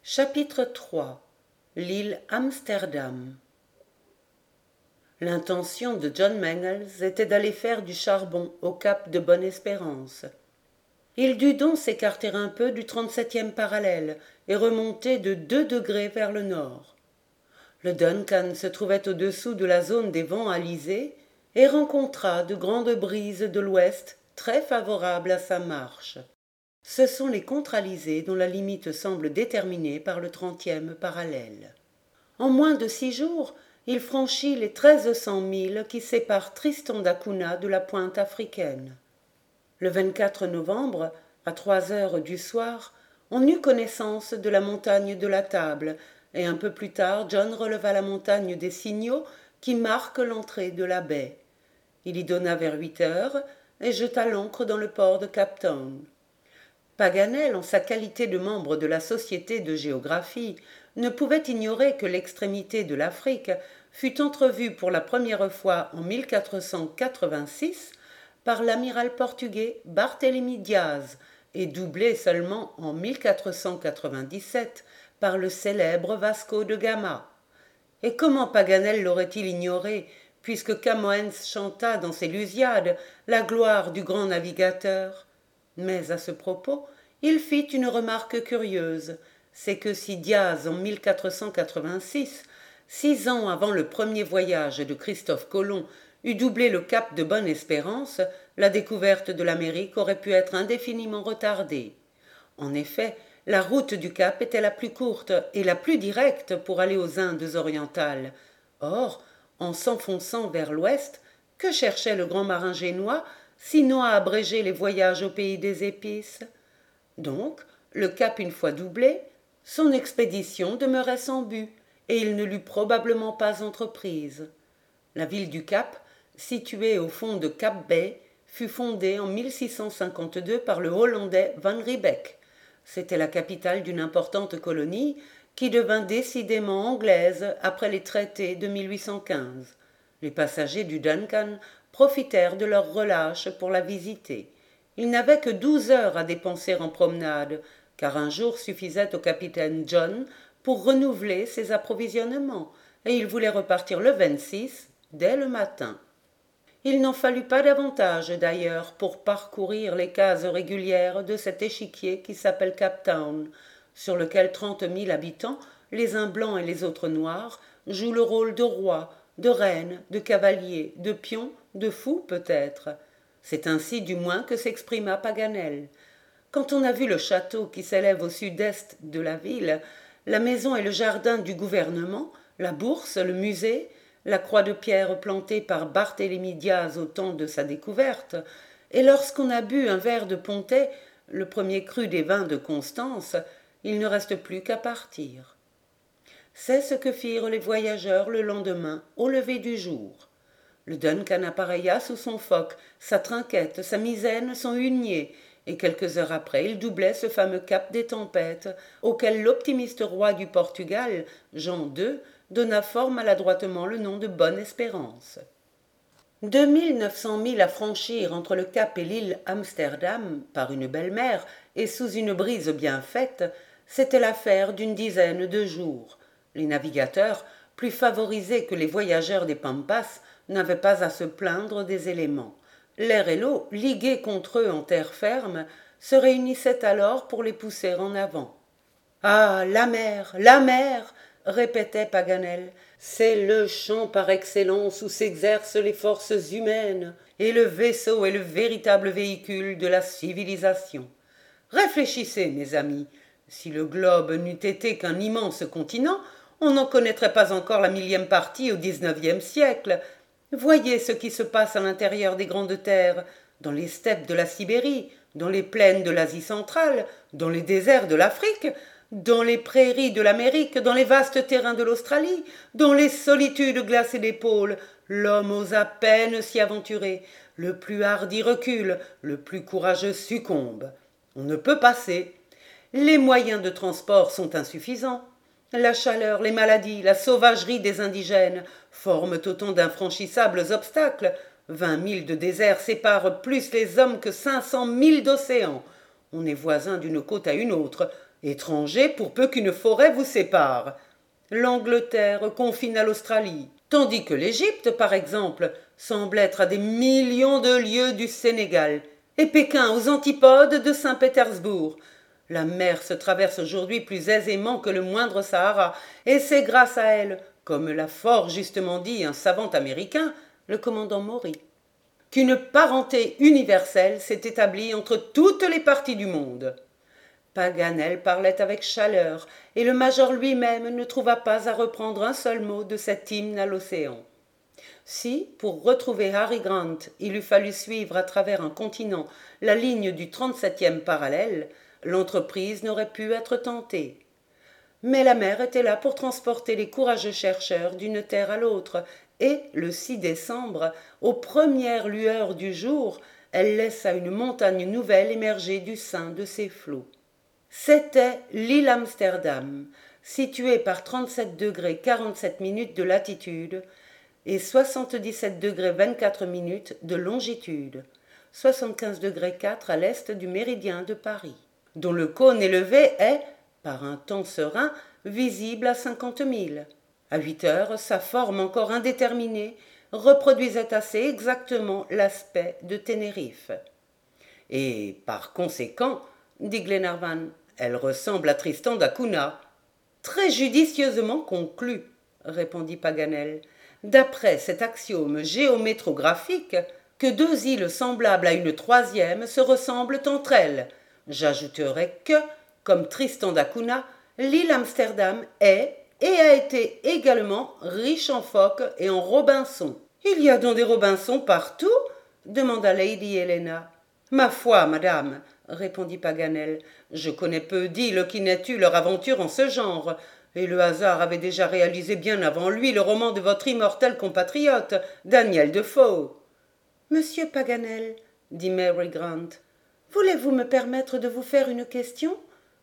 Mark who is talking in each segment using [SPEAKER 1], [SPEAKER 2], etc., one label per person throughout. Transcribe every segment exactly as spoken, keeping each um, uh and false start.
[SPEAKER 1] Chapitre trois. L'île Amsterdam. L'intention de John Mangles était d'aller faire du charbon au cap de Bonne-Espérance. Il dut donc s'écarter un peu du trente-septième parallèle et remonter de deux degrés vers le nord. Le Duncan se trouvait au-dessous de la zone des vents alizés et rencontra de grandes brises de l'ouest très favorables à sa marche. Ce sont les contre-alizés dont la limite semble déterminée par le trentième parallèle. En moins de six jours, il franchit les treize cents milles qui séparent Tristan d'Acunha de la pointe africaine. Le vingt-quatre novembre, à trois heures du soir, on eut connaissance de la montagne de la Table, et un peu plus tard John releva la montagne des Signaux qui marque l'entrée de la baie. Il y donna vers huit heures et jeta l'ancre dans le port de Cape Town. Paganel, en sa qualité de membre de la Société de géographie, ne pouvait ignorer que l'extrémité de l'Afrique fut entrevue pour la première fois en mille quatre cent quatre-vingt-six par l'amiral portugais Barthélemy Diaz et doublée seulement en mille quatre cent quatre-vingt-dix-sept par le célèbre Vasco de Gama. Et comment Paganel l'aurait-il ignoré, puisque Camoens chanta dans ses Lusiades la gloire du grand navigateur? Mais à ce propos, il fit une remarque curieuse, c'est que si Diaz en mille quatre cent quatre-vingt-six, six ans avant le premier voyage de Christophe Colomb, eût doublé le cap de Bonne-Espérance, la découverte de l'Amérique aurait pu être indéfiniment retardée. En effet, la route du cap était la plus courte et la plus directe pour aller aux Indes orientales. Or, en s'enfonçant vers l'ouest, que cherchait le grand marin génois, sinon à abréger les voyages au pays des épices? Donc, le cap une fois doublé, son expédition demeurait sans but, et il ne l'eût probablement pas entreprise. La ville du Cap, située au fond de Cap Bay, fut fondée en mille six cent cinquante-deux par le Hollandais Van Riebeck. C'était la capitale d'une importante colonie qui devint décidément anglaise après les traités de mille huit cent quinze. Les passagers du Duncan profitèrent de leur relâche pour la visiter. Ils n'avaient que douze heures à dépenser en promenade, car un jour suffisait au capitaine John pour renouveler ses approvisionnements, et il voulait repartir le vingt-six, dès le matin. Il n'en fallut pas davantage, d'ailleurs, pour parcourir les cases régulières de cet échiquier qui s'appelle Cape Town, sur lequel trente mille habitants, les uns blancs et les autres noirs, jouent le rôle de rois, de reines, de cavaliers, de pions, de fous peut-être. C'est ainsi du moins que s'exprima Paganel. Quand on a vu le château qui s'élève au sud-est de la ville, la maison et le jardin du gouvernement, la bourse, le musée, la croix de pierre plantée par Barthélemy Diaz au temps de sa découverte, et lorsqu'on a bu un verre de Pontet, le premier cru des vins de Constance, il ne reste plus qu'à partir. C'est ce que firent les voyageurs le lendemain, au lever du jour. Le Duncan appareilla sous son foc, sa trinquette, sa misaine, son hunier, et quelques heures après il doublait ce fameux cap des tempêtes, auquel l'optimiste roi du Portugal, Jean deux, donna fort maladroitement le nom de Bonne-Espérance. Deux mille neuf cents milles à franchir entre le cap et l'île Amsterdam, par une belle mer et sous une brise bien faite, c'était l'affaire d'une dizaine de jours. Les navigateurs, plus favorisés que les voyageurs des Pampas, n'avaient pas à se plaindre des éléments. L'air et l'eau, ligués contre eux en terre ferme, se réunissaient alors pour les pousser en avant. « Ah, la mer, la mer !» répétait Paganel. « C'est le champ par excellence où s'exercent les forces humaines, et le vaisseau est le véritable véhicule de la civilisation. Réfléchissez, mes amis, si le globe n'eût été qu'un immense continent, on n'en connaîtrait pas encore la millième partie au dix-neuvième siècle. Voyez ce qui se passe à l'intérieur des grandes terres, dans les steppes de la Sibérie, dans les plaines de l'Asie centrale, dans les déserts de l'Afrique, dans les prairies de l'Amérique, dans les vastes terrains de l'Australie, dans les solitudes glacées des pôles. L'homme ose à peine s'y aventurer. Le plus hardi recule, le plus courageux succombe. On ne peut passer. Les moyens de transport sont insuffisants. La chaleur, les maladies, la sauvagerie des indigènes forment autant d'infranchissables obstacles. Vingt milles de désert séparent plus les hommes que cinq cents milles d'océan. On est voisin d'une côte à une autre. étranger pour peu qu'une forêt vous sépare. L'Angleterre confine à l'Australie, tandis que l'Égypte, par exemple, semble être à des millions de lieues du Sénégal, et Pékin aux antipodes de Saint-Pétersbourg. La mer se traverse aujourd'hui plus aisément que le moindre Sahara, et c'est grâce à elle, comme l'a fort justement dit un savant américain, le commandant Maury, qu'une parenté universelle s'est établie entre toutes les parties du monde. Paganel parlait avec chaleur, et le major lui-même ne trouva pas à reprendre un seul mot de cet hymne à l'océan. Si, pour retrouver Harry Grant, il eût fallu suivre à travers un continent la ligne du trente-septième parallèle, l'entreprise n'aurait pu être tentée. Mais la mer était là pour transporter les courageux chercheurs d'une terre à l'autre, et, le six décembre, aux premières lueurs du jour, elle laissa une montagne nouvelle émerger du sein de ses flots. C'était l'île Amsterdam, située par trente-sept degrés quarante-sept minutes de latitude et soixante-dix-sept degrés vingt-quatre minutes de longitude, soixante-quinze degrés quatre à l'est du méridien de Paris, dont le cône élevé est, par un temps serein, visible à cinquante milles. À huit heures, sa forme encore indéterminée reproduisait assez exactement l'aspect de Tenerife. Et, par conséquent, dit Glenarvan, elle ressemble à Tristan d'Acunha. Très judicieusement conclu, répondit Paganel. D'après cet axiome géométrographique, que deux îles semblables à une troisième se ressemblent entre elles. J'ajouterai que, comme Tristan d'Acunha, l'île Amsterdam est et a été également riche en phoques et en robinsons. Il y a donc des robinsons partout demanda Lady Helena. Ma foi, madame, répondit Paganel, je connais peu d'îles qui n'aient eu leur aventure en ce genre, et le hasard avait déjà réalisé bien avant lui le roman de votre immortel compatriote, Daniel Defoe. Monsieur Paganel, dit Mary Grant, voulez-vous me permettre de vous faire une question?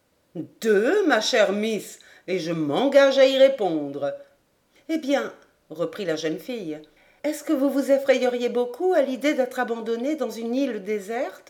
[SPEAKER 1] Deux, ma chère miss, et je m'engage à y répondre. Eh bien, reprit la jeune fille, est-ce que vous vous effrayeriez beaucoup à l'idée d'être abandonnée dans une île déserte?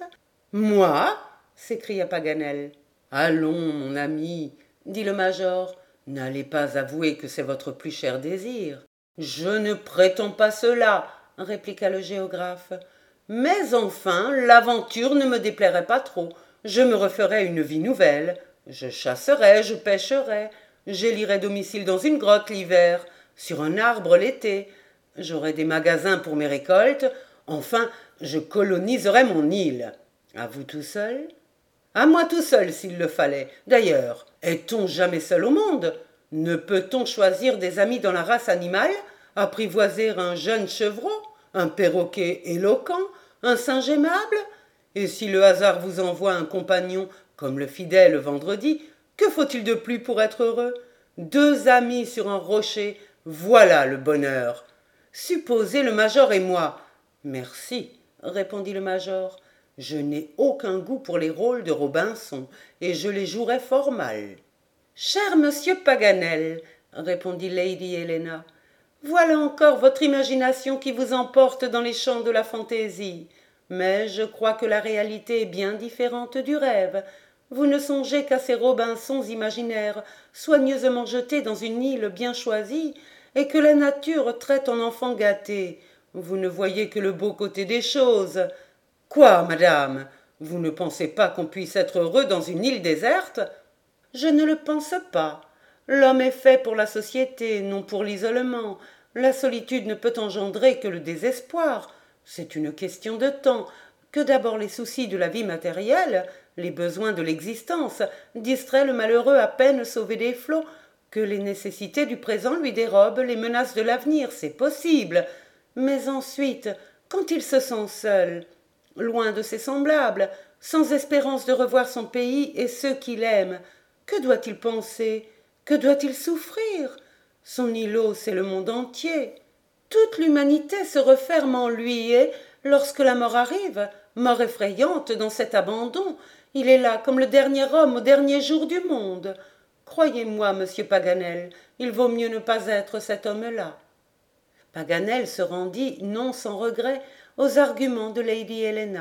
[SPEAKER 1] Moi? S'écria Paganel. Allons, mon ami, dit le major, n'allez pas avouer que c'est votre plus cher désir. Je ne prétends pas cela, répliqua le géographe. Mais enfin, l'aventure ne me déplairait pas trop. Je me referais une vie nouvelle. Je chasserais, je pêcherais, j'élirais domicile dans une grotte l'hiver, sur un arbre l'été. J'aurais des magasins pour mes récoltes. Enfin, je coloniserais mon île. À vous tout seul? À moi tout seul, s'il le fallait. D'ailleurs, est-on jamais seul au monde? Ne peut-on choisir des amis dans la race animale, apprivoiser un jeune chevreau, un perroquet éloquent, un singe aimable? Et si le hasard vous envoie un compagnon comme le fidèle vendredi, que faut-il de plus pour être heureux? Deux amis sur un rocher, voilà le bonheur. Supposez le major et moi. Merci, répondit le major. Je n'ai aucun goût pour les rôles de Robinson, et je les jouerais fort mal. Cher monsieur Paganel, répondit Lady Helena, voilà encore votre imagination qui vous emporte dans les champs de la fantaisie. Mais je crois que la réalité est bien différente du rêve. Vous ne songez qu'à ces Robinsons imaginaires, soigneusement jetés dans une île bien choisie, et que la nature traite en enfants gâtés. Vous ne voyez que le beau côté des choses. Quoi, madame? Vous ne pensez pas qu'on puisse être heureux dans une île déserte? Je ne le pense pas. L'homme est fait pour la société, non pour l'isolement. La solitude ne peut engendrer que le désespoir. C'est une question de temps, que d'abord les soucis de la vie matérielle, les besoins de l'existence, distraient le malheureux à peine sauvé des flots, que les nécessités du présent lui dérobent les menaces de l'avenir, c'est possible. Mais ensuite, quand il se sent seul, loin de ses semblables, sans espérance de revoir son pays et ceux qu'il aime, que doit-il penser? Que doit-il souffrir? Son îlot, c'est le monde entier. Toute l'humanité se referme en lui et, lorsque la mort arrive, mort effrayante dans cet abandon, il est là comme le dernier homme au dernier jour du monde. Croyez-moi, monsieur Paganel, il vaut mieux ne pas être cet homme-là. Paganel se rendit, non sans regret, aux arguments de Lady Helena,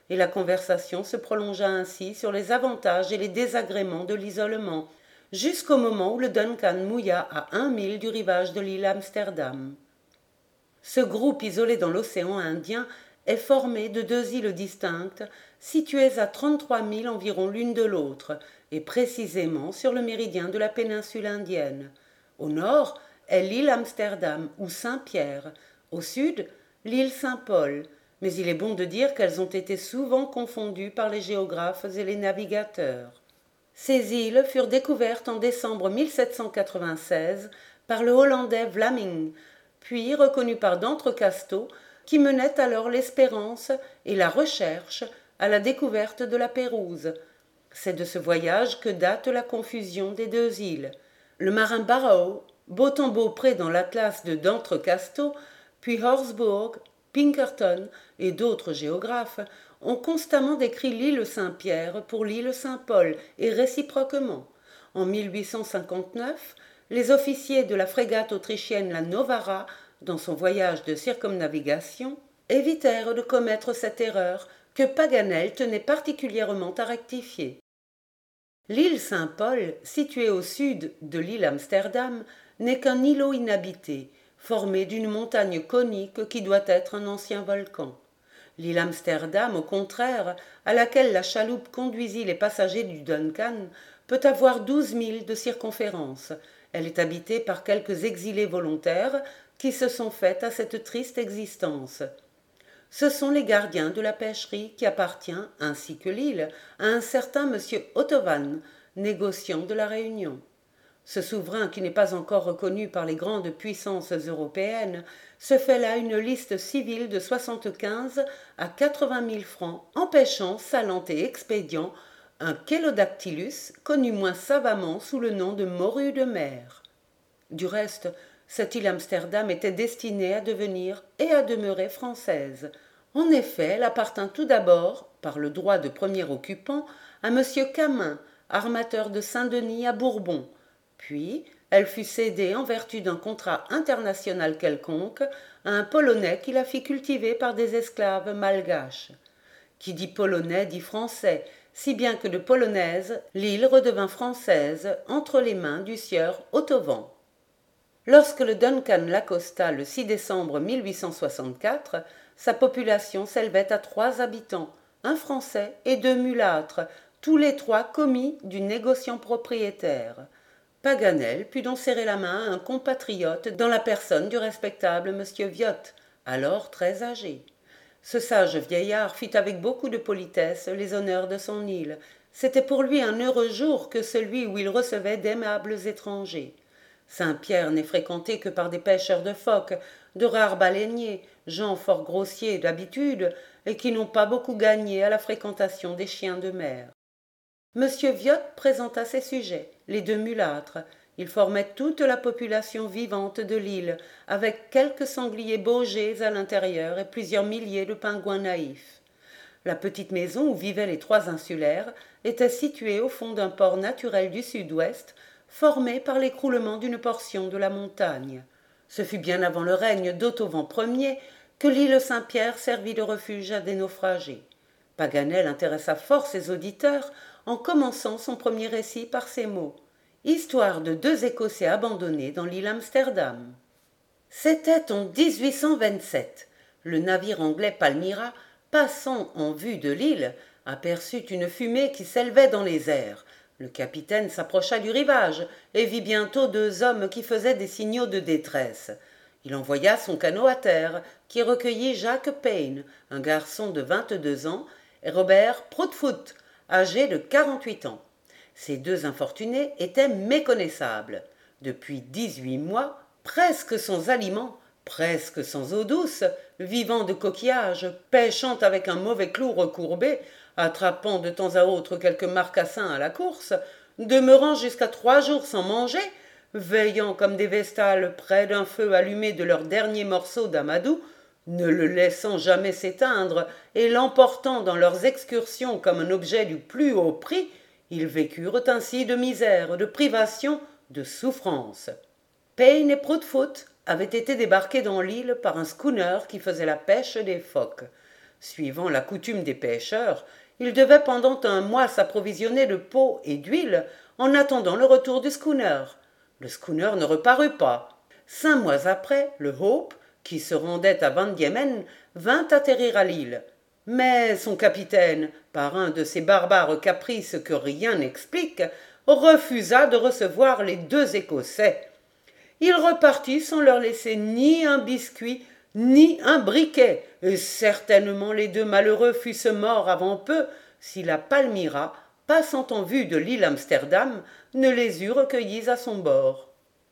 [SPEAKER 1] et la conversation se prolongea ainsi sur les avantages et les désagréments de l'isolement, jusqu'au moment où le Duncan mouilla à un mille du rivage de l'île Amsterdam. Ce groupe isolé dans l'océan Indien est formé de deux îles distinctes, situées à trente-trois milles environ l'une de l'autre, et précisément sur le méridien de la péninsule indienne. Au nord est l'île Amsterdam ou Saint-Pierre, au sud l'île Saint-Paul, mais il est bon de dire qu'elles ont été souvent confondues par les géographes et les navigateurs. Ces îles furent découvertes en décembre mille sept cent quatre-vingt-seize par le Hollandais Vlaming, puis reconnues par d'Entrecasteaux, qui menait alors l'espérance et la recherche à la découverte de la Pérouse. C'est de ce voyage que date la confusion des deux îles. Le marin Barrow, Beautemps-Beaupré dans l'Atlas de d'Entrecasteaux, puis Horsburgh, Pinkerton et d'autres géographes ont constamment décrit l'île Saint-Pierre pour l'île Saint-Paul et réciproquement. En mille huit cent cinquante-neuf, les officiers de la frégate autrichienne la Novara, dans son voyage de circumnavigation, évitèrent de commettre cette erreur que Paganel tenait particulièrement à rectifier. L'île Saint-Paul, située au sud de l'île Amsterdam, n'est qu'un îlot inhabité, formé d'une montagne conique qui doit être un ancien volcan. L'île Amsterdam, au contraire, à laquelle la chaloupe conduisit les passagers du Duncan, peut avoir douze milles de circonférence. Elle est habitée par quelques exilés volontaires qui se sont faits à cette triste existence. Ce sont les gardiens de la pêcherie qui appartient, ainsi que l'île, à un certain monsieur Otovan, négociant de la Réunion. Ce souverain, qui n'est pas encore reconnu par les grandes puissances européennes, se fait là une liste civile de soixante-quinze à quatre-vingt mille francs, empêchant, salant et expédiant, un Chelodactylus, connu moins savamment sous le nom de morue de mer. Du reste, cette île Amsterdam était destinée à devenir et à demeurer française. En effet, elle appartint tout d'abord, par le droit de premier occupant, à monsieur Camin, armateur de Saint-Denis à Bourbon. Puis, elle fut cédée en vertu d'un contrat international quelconque à un Polonais qui la fit cultiver par des esclaves malgaches. Qui dit polonais dit français, si bien que de polonaise, l'île redevint française entre les mains du sieur Otovan. Lorsque le Duncan l'accosta le six décembre mille huit cent soixante-quatre, sa population s'élevait à trois habitants, un Français et deux mulâtres, tous les trois commis du négociant propriétaire. Paganel put donc serrer la main à un compatriote dans la personne du respectable monsieur Viot, alors très âgé. Ce sage vieillard fit avec beaucoup de politesse les honneurs de son île. C'était pour lui un heureux jour que celui où il recevait d'aimables étrangers. Saint-Pierre n'est fréquenté que par des pêcheurs de phoques, de rares baleiniers, gens fort grossiers d'habitude et qui n'ont pas beaucoup gagné à la fréquentation des chiens de mer. Monsieur Viot présenta ses sujets, les deux mulâtres. Ils formaient toute la population vivante de l'île, avec quelques sangliers baugés à l'intérieur et plusieurs milliers de pingouins naïfs. La petite maison où vivaient les trois insulaires était située au fond d'un port naturel du sud-ouest, formé par l'écroulement d'une portion de la montagne. Ce fut bien avant le règne d'Otovan Ier que l'île Saint-Pierre servit de refuge à des naufragés. Paganel intéressa fort ses auditeurs en commençant son premier récit par ces mots. Histoire de deux Écossais abandonnés dans l'île Amsterdam. C'était en dix-huit cent vingt-sept. Le navire anglais Palmyra, passant en vue de l'île, aperçut une fumée qui s'élevait dans les airs. Le capitaine s'approcha du rivage et vit bientôt deux hommes qui faisaient des signaux de détresse. Il envoya son canot à terre, qui recueillit Jacques Payne, un garçon de vingt-deux ans, et Robert Proudfoot, âgé de quarante-huit ans. Ces deux infortunés étaient méconnaissables. Depuis dix-huit mois, presque sans aliments, presque sans eau douce, vivant de coquillages, pêchant avec un mauvais clou recourbé, attrapant de temps à autre quelques marcassins à la course, demeurant jusqu'à trois jours sans manger, veillant comme des vestales près d'un feu allumé de leur dernier morceau d'amadou, ne le laissant jamais s'éteindre et l'emportant dans leurs excursions comme un objet du plus haut prix, ils vécurent ainsi de misère, de privation, de souffrance. Payne et Proudfoot avaient été débarqués dans l'île par un schooner qui faisait la pêche des phoques. Suivant la coutume des pêcheurs, il devait pendant un mois s'approvisionner de peaux et d'huile en attendant le retour du schooner. Le schooner ne reparut pas. Cinq mois après, le Hope, qui se rendait à Van Diemen, vint atterrir à l'île. Mais son capitaine, par un de ces barbares caprices que rien n'explique, refusa de recevoir les deux Écossais. Il repartit sans leur laisser ni un biscuit, ni un briquet, et certainement les deux malheureux fussent morts avant peu si la Palmyra, passant en vue de l'île Amsterdam, ne les eût recueillis à son bord.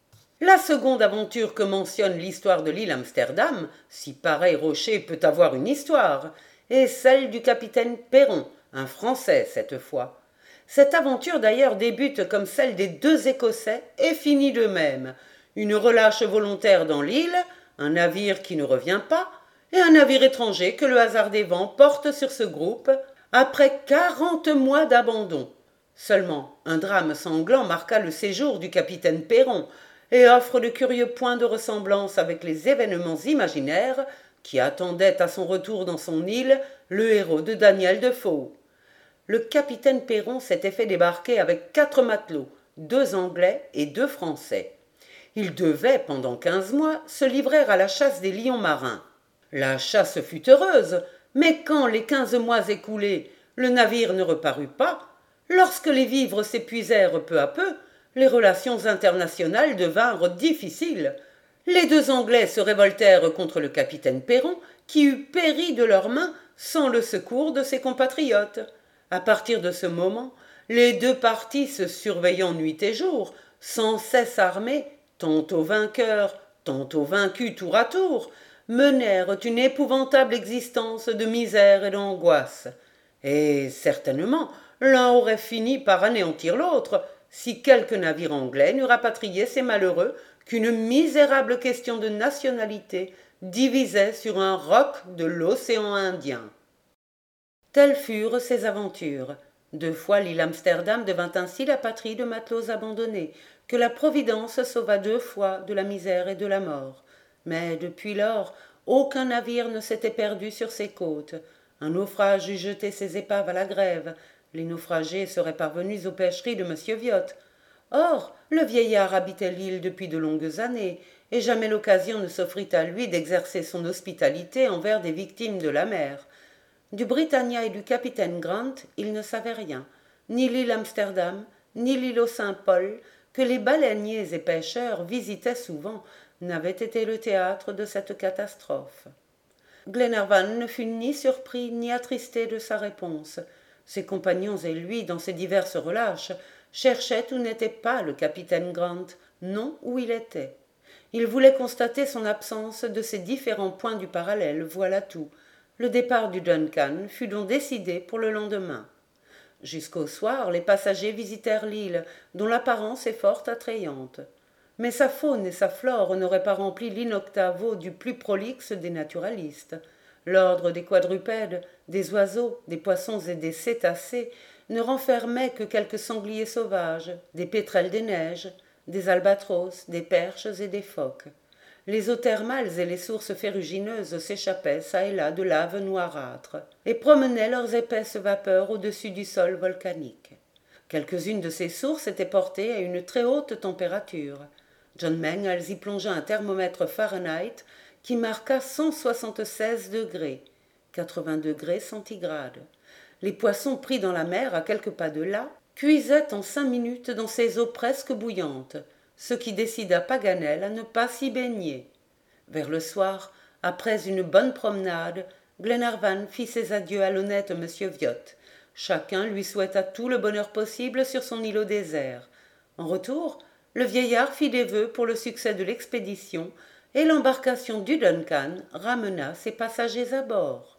[SPEAKER 1] La seconde aventure que mentionne l'histoire de l'île Amsterdam, si pareil rocher peut avoir une histoire, est celle du capitaine Perron, un Français cette fois. Cette aventure d'ailleurs débute comme celle des deux Écossais et finit de même. Une relâche volontaire dans l'île, un navire qui ne revient pas, et un navire étranger que le hasard des vents porte sur ce groupe, après quarante mois d'abandon. Seulement, un drame sanglant marqua le séjour du capitaine Perron, et offre de curieux points de ressemblance avec les événements imaginaires qui attendaient à son retour dans son île le héros de Daniel Defoe. Le capitaine Perron s'était fait débarquer avec quatre matelots, deux Anglais et deux Français. Il devait, pendant quinze mois, se livrer à la chasse des lions marins. La chasse fut heureuse, mais quand, les quinze mois écoulés, le navire ne reparut pas, lorsque les vivres s'épuisèrent peu à peu, les relations internationales devinrent difficiles. Les deux Anglais se révoltèrent contre le capitaine Perron, qui eût péri de leurs mains sans le secours de ses compatriotes. À partir de ce moment, les deux parties se surveillant nuit et jour, sans cesse armés, tantôt vainqueurs, tantôt vaincus tour à tour, menèrent une épouvantable existence de misère et d'angoisse. Et certainement, l'un aurait fini par anéantir l'autre, si quelque navire anglais n'eût rapatrié ces malheureux qu'une misérable question de nationalité divisait sur un roc de l'océan Indien. Telles furent ces aventures. Deux fois l'île Amsterdam devint ainsi la patrie de matelots abandonnés, que la Providence sauva deux fois de la misère et de la mort. Mais depuis lors, aucun navire ne s'était perdu sur ces côtes. Un naufrage eût jeté ses épaves à la grève. Les naufragés seraient parvenus aux pêcheries de monsieur Viot. Or, le vieillard habitait l'île depuis de longues années, et jamais l'occasion ne s'offrit à lui d'exercer son hospitalité envers des victimes de la mer. Du Britannia et du capitaine Grant, il ne savait rien, ni l'île Amsterdam, ni l'îlot Saint-Paul, que les baleiniers et pêcheurs visitaient souvent, n'avaient été le théâtre de cette catastrophe. Glenarvan ne fut ni surpris ni attristé de sa réponse. Ses compagnons et lui, dans ces diverses relâches, cherchaient où n'était pas le capitaine Grant, non où il était. Ils voulaient constater son absence de ces différents points du parallèle, voilà tout. Le départ du Duncan fut donc décidé pour le lendemain. Jusqu'au soir, les passagers visitèrent l'île, dont l'apparence est fort attrayante. Mais sa faune et sa flore n'auraient pas rempli l'inoctavo du plus prolixe des naturalistes. L'ordre des quadrupèdes, des oiseaux, des poissons et des cétacés ne renfermait que quelques sangliers sauvages, des pétrels des neiges, des albatros, des perches et des phoques. Les eaux thermales et les sources ferrugineuses s'échappaient çà et là de laves noirâtres et promenaient leurs épaisses vapeurs au-dessus du sol volcanique. Quelques-unes de ces sources étaient portées à une très haute température. John Mangles y plongea un thermomètre Fahrenheit qui marqua cent soixante-seize degrés, quatre-vingts degrés centigrades. Les poissons pris dans la mer à quelques pas de là cuisaient en cinq minutes dans ces eaux presque bouillantes, ce qui décida Paganel à ne pas s'y baigner. Vers le soir, après une bonne promenade, Glenarvan fit ses adieux à l'honnête monsieur Viot. Chacun lui souhaita tout le bonheur possible sur son îlot désert. En retour, le vieillard fit des vœux pour le succès de l'expédition, et l'embarcation du Duncan ramena ses passagers à bord.